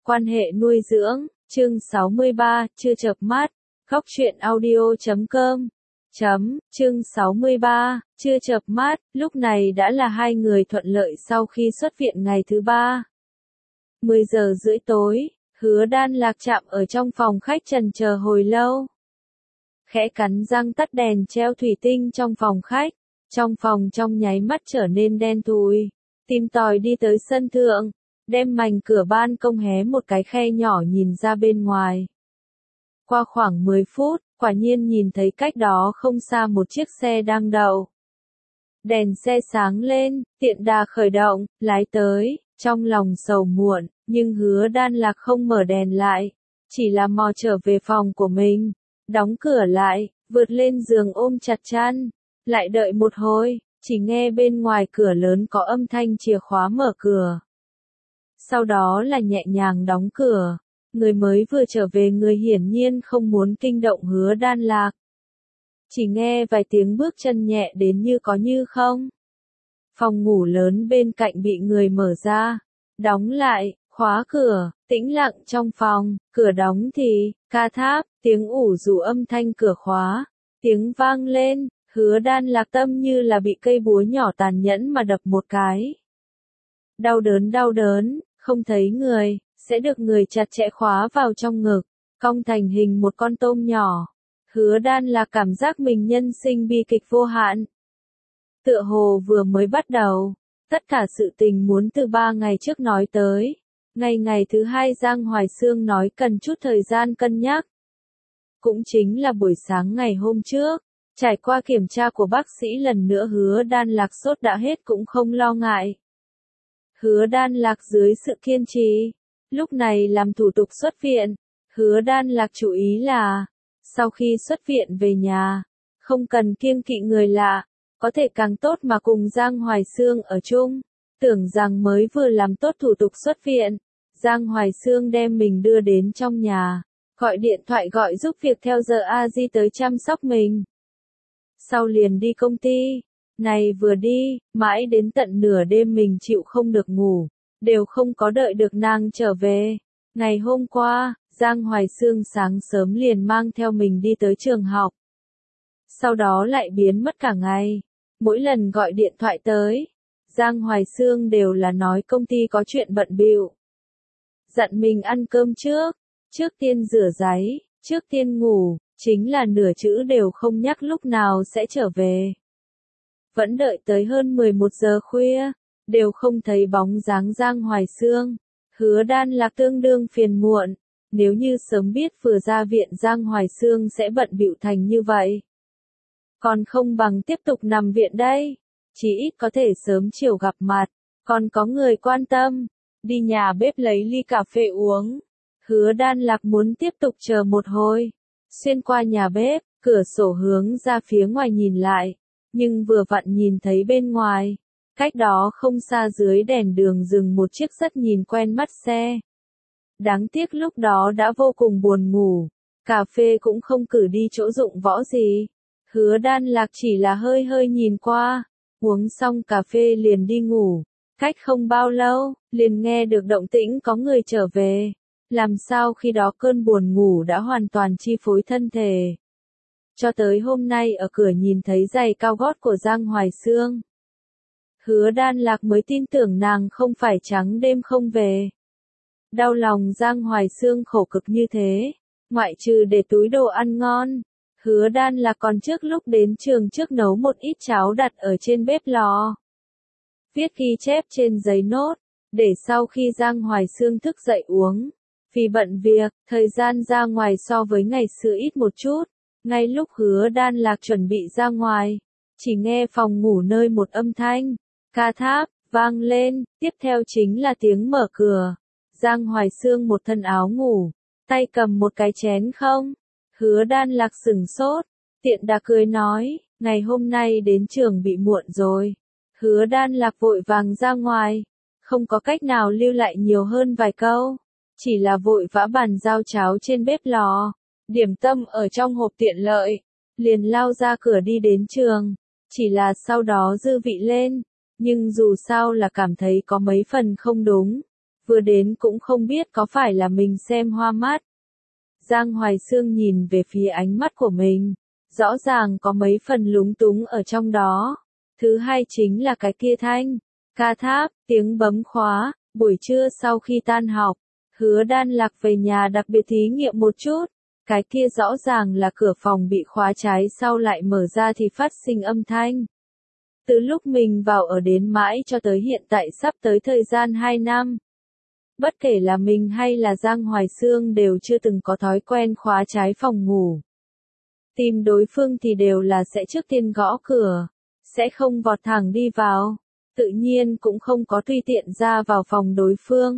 Quan hệ nuôi dưỡng, chương 63, chưa chợp mắt, góc truyện audio.com. Chương 63, chưa chợp mắt, lúc này đã là hai người thuận lợi sau khi xuất viện ngày thứ ba. 10 giờ rưỡi tối, Hứa Đan Lạc chạm ở trong phòng khách trần chờ hồi lâu. Khẽ cắn răng tắt đèn treo thủy tinh trong phòng khách, trong phòng trong nháy mắt trở nên đen thui, tìm tòi đi tới sân thượng, đem mảnh cửa ban công hé một cái khe nhỏ nhìn ra bên ngoài. Qua khoảng 10 phút, quả nhiên nhìn thấy cách đó không xa một chiếc xe đang đậu. Đèn xe sáng lên, tiện đà khởi động, lái tới, trong lòng sầu muộn, nhưng Hứa Đan Lạc không mở đèn lại, chỉ là mò trở về phòng của mình, đóng cửa lại, vượt lên giường ôm chặt chăn, lại đợi một hồi, chỉ nghe bên ngoài cửa lớn có âm thanh chìa khóa mở cửa. Sau đó là nhẹ nhàng đóng cửa, người mới vừa trở về người hiển nhiên không muốn kinh động Hứa Đan Lạc. Chỉ nghe vài tiếng bước chân nhẹ đến như có như không. Phòng ngủ lớn bên cạnh bị người mở ra, đóng lại, khóa cửa, tĩnh lặng trong phòng, cửa đóng thì, ca tháp, tiếng ủ rũ âm thanh cửa khóa, tiếng vang lên, Hứa Đan Lạc tâm như là bị cây búa nhỏ tàn nhẫn mà đập một cái. Đau đớn, không thấy người, sẽ được người chặt chẽ khóa vào trong ngực, cong thành hình một con tôm nhỏ. Hứa Đan Lạc cảm giác mình nhân sinh bi kịch vô hạn. Tựa hồ vừa mới bắt đầu, tất cả sự tình muốn từ 3 ngày trước nói tới. Ngày thứ 2 Giang Hoài Sương nói cần chút thời gian cân nhắc. Cũng chính là buổi sáng ngày hôm trước, trải qua kiểm tra của bác sĩ lần nữa Hứa Đan Lạc sốt đã hết cũng không lo ngại. Hứa Đan Lạc dưới sự kiên trì, lúc này làm thủ tục xuất viện. Hứa Đan Lạc chú ý là, sau khi xuất viện về nhà, không cần kiêng kỵ người lạ, có thể càng tốt mà cùng Giang Hoài Sương ở chung. Tưởng rằng mới vừa làm tốt thủ tục xuất viện, Giang Hoài Sương đem mình đưa đến trong nhà, gọi điện thoại gọi giúp việc theo giờ A-di tới chăm sóc mình. Sau liền đi công ty, này vừa đi, mãi đến tận nửa đêm mình chịu không được ngủ, đều không có đợi được nàng trở về. Ngày hôm qua, Giang Hoài Sương sáng sớm liền mang theo mình đi tới trường học. Sau đó lại biến mất cả ngày, mỗi lần gọi điện thoại tới, Giang Hoài Sương đều là nói công ty có chuyện bận bịu. Dặn mình ăn cơm trước tiên rửa ráy, trước tiên ngủ, chính là nửa chữ đều không nhắc lúc nào sẽ trở về. Vẫn đợi tới hơn 11 giờ khuya, đều không thấy bóng dáng Giang Hoài Sương. Hứa Đan Lạc tương đương phiền muộn, nếu như sớm biết vừa ra viện Giang Hoài Sương sẽ bận bịu thành như vậy. Còn không bằng tiếp tục nằm viện đây, chỉ ít có thể sớm chiều gặp mặt, còn có người quan tâm, đi nhà bếp lấy ly cà phê uống. Hứa Đan Lạc muốn tiếp tục chờ một hồi, xuyên qua nhà bếp, cửa sổ hướng ra phía ngoài nhìn lại, nhưng vừa vặn nhìn thấy bên ngoài, cách đó không xa dưới đèn đường dừng một chiếc rất nhìn quen mắt xe. Đáng tiếc lúc đó đã vô cùng buồn ngủ, cà phê cũng không cử đi chỗ dụng võ gì. Hứa Đan Lạc chỉ là hơi nhìn qua, uống xong cà phê liền đi ngủ. Cách không bao lâu, liền nghe được động tĩnh có người trở về. Làm sao khi đó cơn buồn ngủ đã hoàn toàn chi phối thân thể. Cho tới hôm nay ở cửa nhìn thấy giày cao gót của Giang Hoài Sương. Hứa Đan Lạc mới tin tưởng nàng không phải trắng đêm không về. Đau lòng Giang Hoài Sương khổ cực như thế, ngoại trừ để túi đồ ăn ngon. Hứa Đan Lạc còn trước lúc đến trường trước nấu một ít cháo đặt ở trên bếp lò. Viết ghi chép trên giấy nốt, để sau khi Giang Hoài Sương thức dậy uống. Vì bận việc, thời gian ra ngoài so với ngày xưa ít một chút. Ngay lúc Hứa Đan Lạc chuẩn bị ra ngoài, chỉ nghe phòng ngủ nơi một âm thanh, ca tháp, vang lên, tiếp theo chính là tiếng mở cửa. Giang Hoài Sương một thân áo ngủ, tay cầm một cái chén không. Hứa Đan Lạc sửng sốt, tiện đà cười nói, ngày hôm nay đến trường bị muộn rồi. Hứa Đan Lạc vội vàng ra ngoài, không có cách nào lưu lại nhiều hơn vài câu, chỉ là vội vã bàn giao cháo trên bếp lò, điểm tâm ở trong hộp tiện lợi, liền lao ra cửa đi đến trường, chỉ là sau đó dư vị lên, nhưng dù sao là cảm thấy có mấy phần không đúng, vừa đến cũng không biết có phải là mình xem hoa mắt. Giang Hoài Xương nhìn về phía ánh mắt của mình, rõ ràng có mấy phần lúng túng ở trong đó. Thứ hai chính là cái kia thanh, ca tháp, tiếng bấm khóa, buổi trưa sau khi tan học, Hứa Đan Lạc về nhà đặc biệt thí nghiệm một chút. Cái kia rõ ràng là cửa phòng bị khóa trái sau lại mở ra thì phát sinh âm thanh. Từ lúc mình vào ở đến mãi cho tới hiện tại sắp tới thời gian 2 năm. Bất kể là mình hay là Giang Hoài Xương đều chưa từng có thói quen khóa trái phòng ngủ. Tìm đối phương thì đều là sẽ trước tiên gõ cửa, sẽ không vọt thẳng đi vào, tự nhiên cũng không có tùy tiện ra vào phòng đối phương.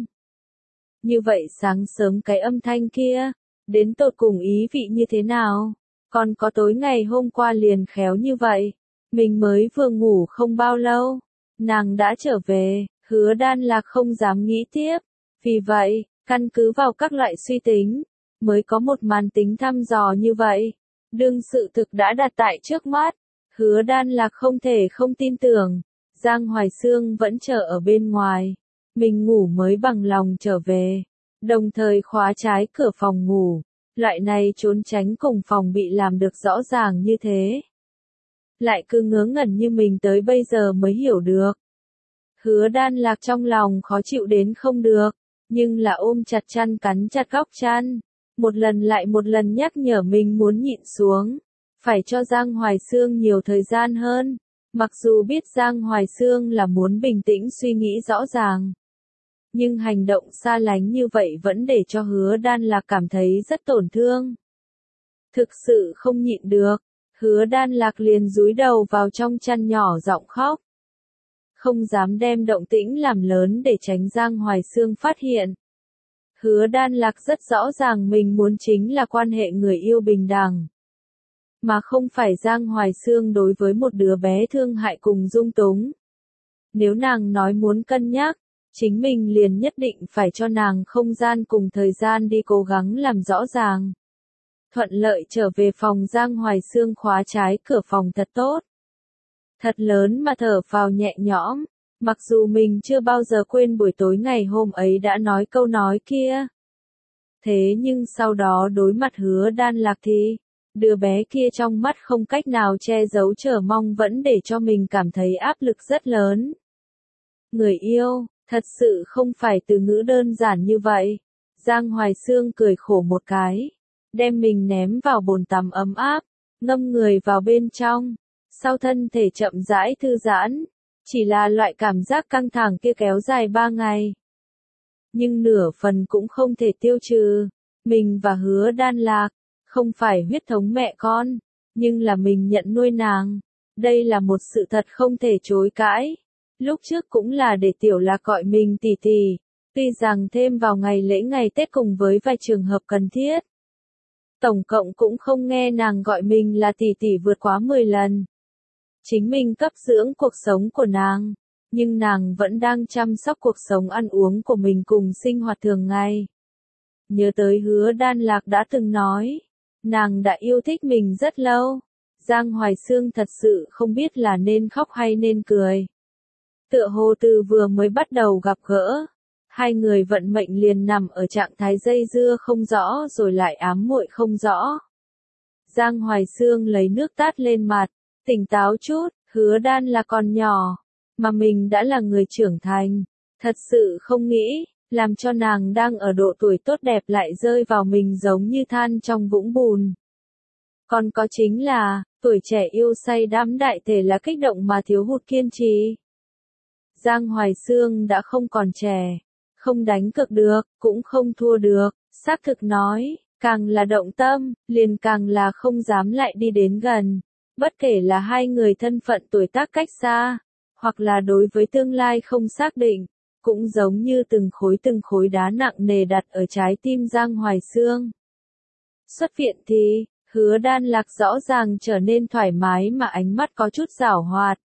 Như vậy sáng sớm cái âm thanh kia, đến tột cùng ý vị như thế nào? Còn có tối ngày hôm qua liền khéo như vậy, mình mới vừa ngủ không bao lâu, nàng đã trở về, Hứa Đan Lạc không dám nghĩ tiếp. Vì vậy, căn cứ vào các loại suy tính, mới có một màn tính thăm dò như vậy. Đương sự thực đã đặt tại trước mắt, Hứa Đan Lạc không thể không tin tưởng, Giang Hoài Xương vẫn chờ ở bên ngoài. Mình ngủ mới bằng lòng trở về, đồng thời khóa trái cửa phòng ngủ, loại này trốn tránh cùng phòng bị làm được rõ ràng như thế. Lại cứ ngớ ngẩn như mình tới bây giờ mới hiểu được. Hứa Đan Lạc trong lòng khó chịu đến không được, nhưng là ôm chặt chăn cắn chặt góc chăn, một lần lại một lần nhắc nhở mình muốn nhịn xuống, phải cho Giang Hoài Xương nhiều thời gian hơn, mặc dù biết Giang Hoài Xương là muốn bình tĩnh suy nghĩ rõ ràng. Nhưng hành động xa lánh như vậy vẫn để cho Hứa Đan Lạc cảm thấy rất tổn thương. Thực sự không nhịn được, Hứa Đan Lạc liền dúi đầu vào trong chăn nhỏ giọng khóc. Không dám đem động tĩnh làm lớn để tránh Giang Hoài Xương phát hiện. Hứa Đan Lạc rất rõ ràng mình muốn chính là quan hệ người yêu bình đẳng. Mà không phải Giang Hoài Xương đối với một đứa bé thương hại cùng dung túng. Nếu nàng nói muốn cân nhắc, chính mình liền nhất định phải cho nàng không gian cùng thời gian đi cố gắng làm rõ ràng. Thuận lợi trở về phòng Giang Hoài Xương khóa trái cửa phòng thật tốt. Thật lớn mà thở phào nhẹ nhõm, mặc dù mình chưa bao giờ quên buổi tối ngày hôm ấy đã nói câu nói kia. Thế nhưng sau đó đối mặt Hứa Đan Lạc thì, đứa bé kia trong mắt không cách nào che giấu chờ mong vẫn để cho mình cảm thấy áp lực rất lớn. Người yêu, thật sự không phải từ ngữ đơn giản như vậy. Giang Hoài Xương cười khổ một cái, đem mình ném vào bồn tắm ấm áp, ngâm người vào bên trong. Sau thân thể chậm rãi thư giãn, chỉ là loại cảm giác căng thẳng kia kéo dài 3 ngày. Nhưng nửa phần cũng không thể tiêu trừ, mình và Hứa Đan Lạc, không phải huyết thống mẹ con, nhưng là mình nhận nuôi nàng. Đây là một sự thật không thể chối cãi. Lúc trước cũng là để Tiểu Lạc gọi mình tỷ tỷ, tuy rằng thêm vào ngày lễ ngày Tết cùng với vài trường hợp cần thiết. Tổng cộng cũng không nghe nàng gọi mình là tỷ tỷ vượt quá 10 lần. Chính mình cấp dưỡng cuộc sống của nàng, nhưng nàng vẫn đang chăm sóc cuộc sống ăn uống của mình cùng sinh hoạt thường ngày. Nhớ tới Hứa Đan Lạc đã từng nói, nàng đã yêu thích mình rất lâu. Giang Hoài Xương thật sự không biết là nên khóc hay nên cười. Tựa hồ từ vừa mới bắt đầu gặp gỡ, hai người vận mệnh liền nằm ở trạng thái dây dưa không rõ rồi lại ám muội không rõ. Giang Hoài Xương lấy nước tát lên mặt, tỉnh táo chút, Hứa Đan là còn nhỏ, mà mình đã là người trưởng thành, thật sự không nghĩ, làm cho nàng đang ở độ tuổi tốt đẹp lại rơi vào mình giống như than trong vũng bùn. Còn có chính là, tuổi trẻ yêu say đắm đại thể là kích động mà thiếu hụt kiên trì. Giang Hoài Xương đã không còn trẻ, không đánh cược được, cũng không thua được, xác thực nói, càng là động tâm, liền càng là không dám lại đi đến gần. Bất kể là hai người thân phận tuổi tác cách xa, hoặc là đối với tương lai không xác định, cũng giống như từng khối đá nặng nề đặt ở trái tim Giang Hoài Xương. Xuất viện thì, Hứa Đan Lạc rõ ràng trở nên thoải mái mà ánh mắt có chút giảo hoạt.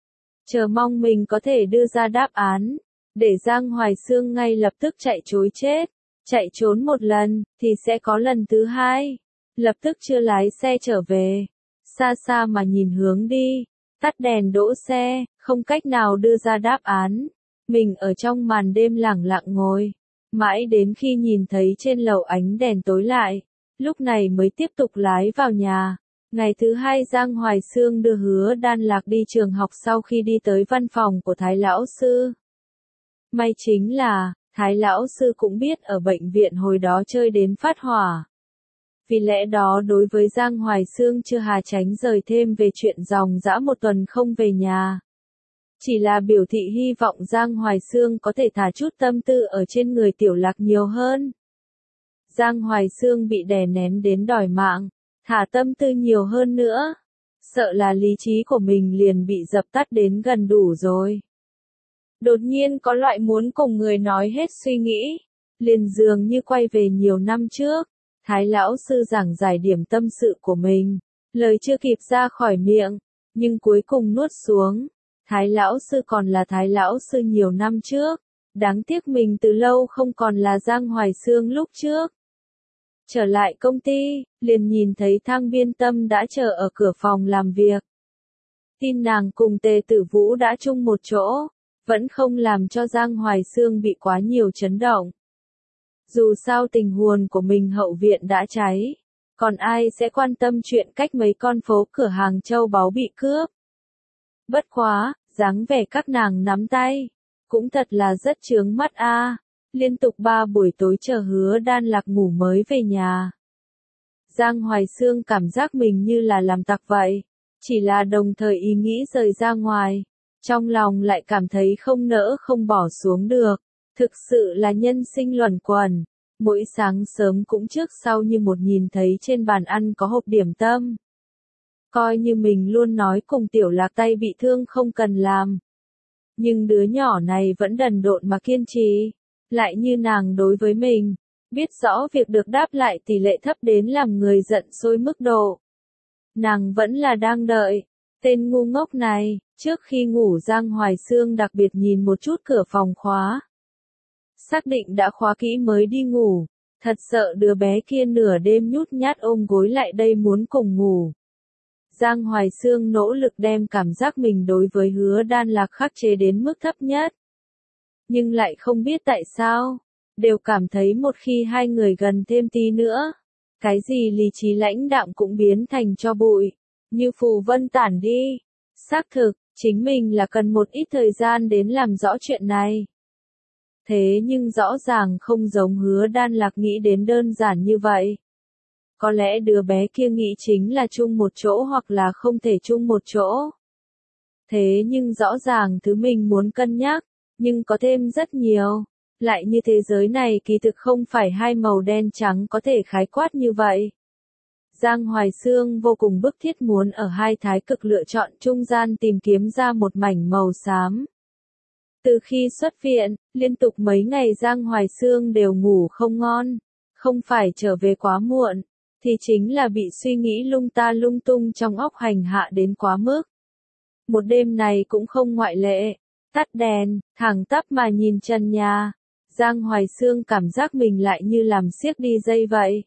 Chờ mong mình có thể đưa ra đáp án, để Giang Hoài Xương ngay lập tức chạy trối chết. Chạy trốn một lần, thì sẽ có lần thứ hai. Lập tức chưa lái xe trở về. Xa xa mà nhìn hướng đi, tắt đèn đỗ xe, không cách nào đưa ra đáp án. Mình ở trong màn đêm lẳng lặng ngồi, Mãi đến khi nhìn thấy trên lầu ánh đèn tối lại, lúc này mới tiếp tục lái vào nhà. Ngày thứ hai Giang Hoài Xương đưa Hứa Đan Lạc đi trường học sau khi đi tới văn phòng của Thái Lão Sư. May chính là, Thái Lão Sư cũng biết ở bệnh viện hồi đó chơi đến phát hỏa. Vì lẽ đó đối với Giang Hoài Xương chưa hà tránh rời thêm về chuyện dòng dã một tuần không về nhà. Chỉ là biểu thị hy vọng Giang Hoài Xương có thể thả chút tâm tư ở trên người Tiểu Lạc nhiều hơn. Giang Hoài Xương bị đè nén đến đòi mạng, thả tâm tư nhiều hơn nữa. Sợ là lý trí của mình liền bị dập tắt đến gần đủ rồi. Đột nhiên có loại muốn cùng người nói hết suy nghĩ, liền dường như quay về nhiều năm trước. Thái Lão Sư giảng giải điểm tâm sự của mình, lời chưa kịp ra khỏi miệng, nhưng cuối cùng nuốt xuống. Thái Lão Sư còn là Thái Lão Sư nhiều năm trước, đáng tiếc mình từ lâu không còn là Giang Hoài Xương lúc trước. Trở lại công ty, liền nhìn thấy Thang Biên Tâm đã chờ ở cửa phòng làm việc. Tin nàng cùng Tề Tử Vũ đã chung một chỗ, vẫn không làm cho Giang Hoài Xương bị quá nhiều chấn động. Dù sao tình huống của mình hậu viện đã cháy, còn ai sẽ quan tâm chuyện cách mấy con phố cửa hàng châu báu bị cướp. Bất quá, dáng vẻ các nàng nắm tay, cũng thật là rất chướng mắt a. Liên tục 3 buổi tối chờ Hứa Đan Lạc ngủ mới về nhà. Giang Hoài Xương cảm giác mình như là làm tặc vậy, chỉ là đồng thời ý nghĩ rời ra ngoài, trong lòng lại cảm thấy không nỡ không bỏ xuống được. Thực sự là nhân sinh luẩn quẩn, mỗi sáng sớm cũng trước sau như một nhìn thấy trên bàn ăn có hộp điểm tâm. Coi như mình luôn nói cùng Tiểu Lạc tay bị thương không cần làm. Nhưng đứa nhỏ này vẫn đần độn mà kiên trì, lại như nàng đối với mình, biết rõ việc được đáp lại tỷ lệ thấp đến làm người giận sôi mức độ. Nàng vẫn là đang đợi, tên ngu ngốc này, trước khi ngủ Giang Hoài Xương đặc biệt nhìn một chút cửa phòng khóa. Xác định đã khóa kỹ mới đi ngủ, thật sợ đứa bé kia nửa đêm nhút nhát ôm gối lại đây muốn cùng ngủ. Giang Hoài Xương nỗ lực đem cảm giác mình đối với Hứa Đan Lạc khắc chế đến mức thấp nhất. Nhưng lại không biết tại sao, đều cảm thấy một khi hai người gần thêm tí nữa, cái gì lý trí lãnh đạm cũng biến thành tro bụi, như phù vân tản đi. Xác thực, chính mình là cần một ít thời gian đến làm rõ chuyện này. Thế nhưng rõ ràng không giống Hứa Đan Lạc nghĩ đến đơn giản như vậy. Có lẽ đứa bé kia nghĩ chính là chung một chỗ hoặc là không thể chung một chỗ. Thế nhưng rõ ràng thứ mình muốn cân nhắc, nhưng có thêm rất nhiều. Lại như thế giới này kỳ thực không phải hai màu đen trắng có thể khái quát như vậy. Giang Hoài Xương vô cùng bức thiết muốn ở hai thái cực lựa chọn trung gian tìm kiếm ra một mảnh màu xám. Từ khi xuất viện, liên tục mấy ngày Giang Hoài Xương đều ngủ không ngon, không phải trở về quá muộn, thì chính là bị suy nghĩ lung ta lung tung trong óc hành hạ đến quá mức. Một đêm này cũng không ngoại lệ, tắt đèn, thẳng tắp mà nhìn trần nhà, Giang Hoài Xương cảm giác mình lại như làm xiếc đi dây vậy.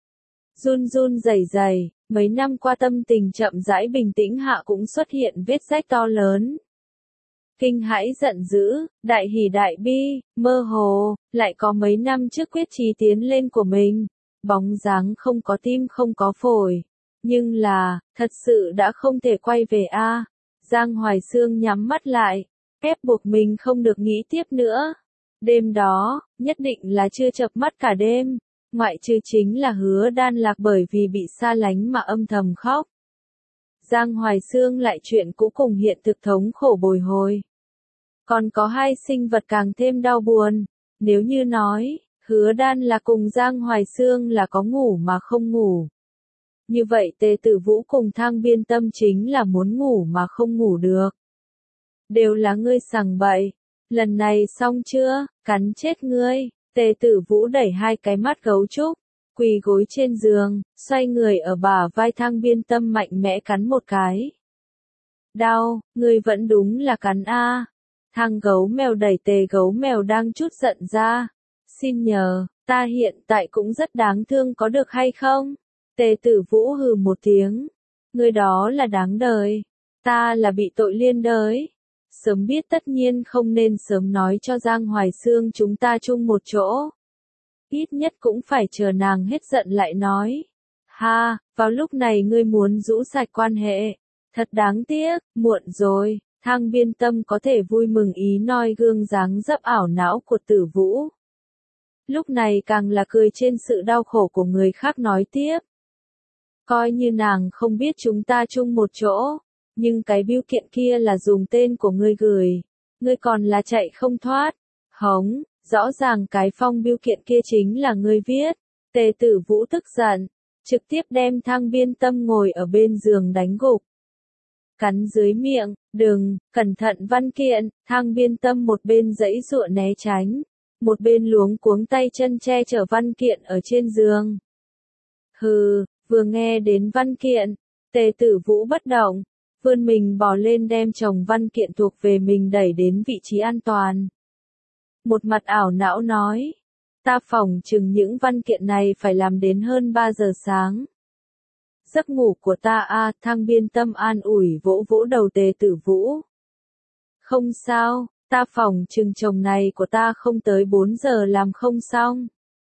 Run run rẩy rẩy, mấy năm qua tâm tình chậm rãi bình tĩnh hạ cũng xuất hiện vết rách to lớn. Kinh hãi giận dữ, đại hỉ đại bi, mơ hồ, lại có mấy năm trước quyết chí tiến lên của mình, bóng dáng không có tim không có phổi, nhưng là, thật sự đã không thể quay về a. Giang Hoài Xương nhắm mắt lại, ép buộc mình không được nghĩ tiếp nữa. Đêm đó, nhất định là chưa chợp mắt cả đêm, ngoại trừ chính là Hứa Đan Lạc bởi vì bị xa lánh mà âm thầm khóc. Giang Hoài Xương lại chuyện cũ cùng hiện thực thống khổ bồi hồi. Còn có hai sinh vật càng thêm đau buồn, nếu như nói, Hứa Đan là cùng Giang Hoài Xương là có ngủ mà không ngủ. Như vậy Tề Tử Vũ cùng Thang Biên Tâm chính là muốn ngủ mà không ngủ được. Đều là ngươi sằng bậy, lần này xong chưa, cắn chết ngươi. Tề Tử Vũ đẩy hai cái mắt gấu trúc, quỳ gối trên giường, xoay người ở bả vai Thang Biên Tâm mạnh mẽ cắn một cái. Đau, ngươi vẫn đúng là cắn a. Thang gấu mèo đẩy Tề gấu mèo đang chút giận ra. Xin nhờ, ta hiện tại cũng rất đáng thương có được hay không? Tề Tử Vũ hừ một tiếng. Ngươi đó là đáng đời. Ta là bị tội liên đới. Sớm biết tất nhiên không nên sớm nói cho Giang Hoài Xương chúng ta chung một chỗ. Ít nhất cũng phải chờ nàng hết giận lại nói. Ha, vào lúc này ngươi muốn rũ sạch quan hệ. Thật đáng tiếc, muộn rồi. Thang Biên Tâm có thể vui mừng ý noi gương dáng dấp ảo não của Tử Vũ. Lúc này càng là cười trên sự đau khổ của người khác nói tiếp. Coi như nàng không biết chúng ta chung một chỗ, nhưng cái bưu kiện kia là dùng tên của ngươi gửi. Ngươi còn là chạy không thoát. Hống, rõ ràng cái phong bưu kiện kia chính là ngươi viết. Tề Tử Vũ tức giận, trực tiếp đem Thang Biên Tâm ngồi ở bên giường đánh gục. Cắn dưới miệng, đừng, cẩn thận văn kiện. Thang Biên Tâm một bên giãy giụa né tránh, một bên luống cuống tay chân che chở văn kiện ở trên giường. Hừ, vừa nghe đến văn kiện, Tề Tử Vũ bất động, vươn mình bò lên đem chồng văn kiện thuộc về mình đẩy đến vị trí an toàn. Một mặt ảo não nói, ta phỏng chừng những văn kiện này phải làm đến hơn 3 giờ sáng. Giấc ngủ của ta a, Thang Biên Tâm an ủi vỗ vỗ đầu Tề Tử Vũ. Không sao, ta phỏng chừng chồng này của ta không tới 4 giờ làm không xong.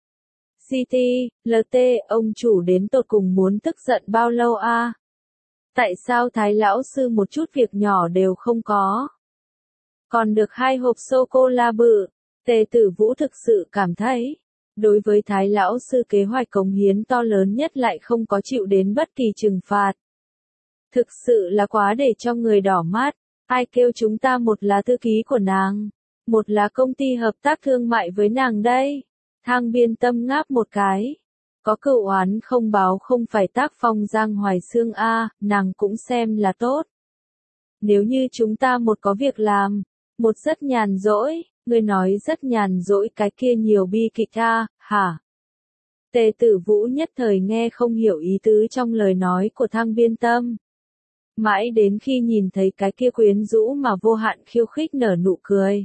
CT, LT, ông chủ đến tột cùng muốn tức giận bao lâu a? Tại sao Thái lão sư một chút việc nhỏ đều không có? Còn được 2 hộp sô-cô-la bự. Tề Tử Vũ thực sự cảm thấy, đối với Thái lão sư kế hoạch cống hiến to lớn nhất lại không có chịu đến bất kỳ trừng phạt. Thực sự là quá để cho người đỏ mắt. Ai kêu chúng ta một là thư ký của nàng, một là công ty hợp tác thương mại với nàng đây? Thang Biên Tâm ngáp một cái. Có cửu oán không báo không phải tác phong Giang Hoài Xương a, nàng cũng xem là tốt. Nếu như chúng ta một có việc làm, một rất nhàn rỗi, ngươi nói rất nhàn rỗi cái kia nhiều bi kịch a, hả? Tề Tử Vũ nhất thời nghe không hiểu ý tứ trong lời nói của Thang Biên Tâm. Mãi đến khi nhìn thấy cái kia quyến rũ mà vô hạn khiêu khích nở nụ cười,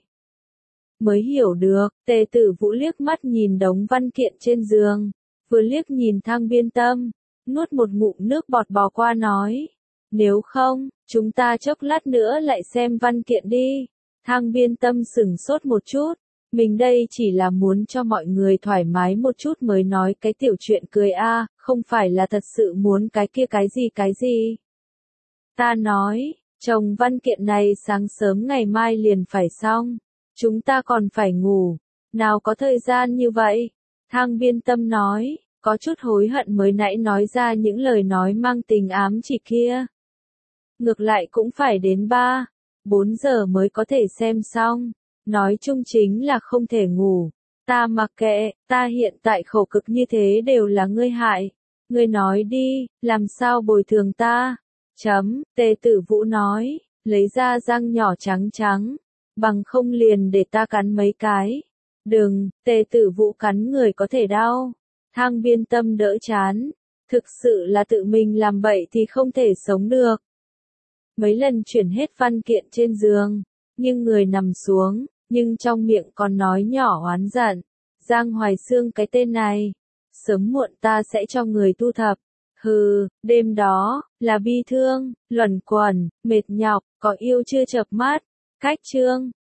mới hiểu được. Tề Tử Vũ liếc mắt nhìn đống văn kiện trên giường, vừa liếc nhìn Thang Biên Tâm, nuốt một ngụm nước bọt bò qua nói, nếu không, chúng ta chốc lát nữa lại xem văn kiện đi. Thang Biên Tâm sửng sốt một chút, mình đây chỉ là muốn cho mọi người thoải mái một chút mới nói cái tiểu chuyện cười a, không phải là thật sự muốn cái kia cái gì. Ta nói, chồng văn kiện này sáng sớm ngày mai liền phải xong, chúng ta còn phải ngủ, nào có thời gian như vậy. Thang Biên Tâm nói, có chút hối hận mới nãy nói ra những lời nói mang tình ám chỉ kia. Ngược lại cũng phải đến 3-4 giờ mới có thể xem xong, nói chung chính là không thể ngủ. Ta mặc kệ, ta hiện tại khổ cực như thế đều là ngươi hại. Ngươi nói đi, làm sao bồi thường ta? Tề Tử Vũ nói, lấy ra răng nhỏ trắng trắng, bằng không liền để ta cắn mấy cái. Đừng, Tề Tử Vũ cắn người có thể đau. Thang Biên Tâm đỡ chán, thực sự là tự mình làm bậy thì không thể sống được. Mấy lần chuyển hết văn kiện trên giường, nhưng người nằm xuống, nhưng trong miệng còn nói nhỏ oán giận. Giang Hoài Xương cái tên này, sớm muộn ta sẽ cho người thu thập. Hừ, đêm đó, là bi thương, luẩn quẩn, mệt nhọc, có yêu chưa chợp mắt. Cách chương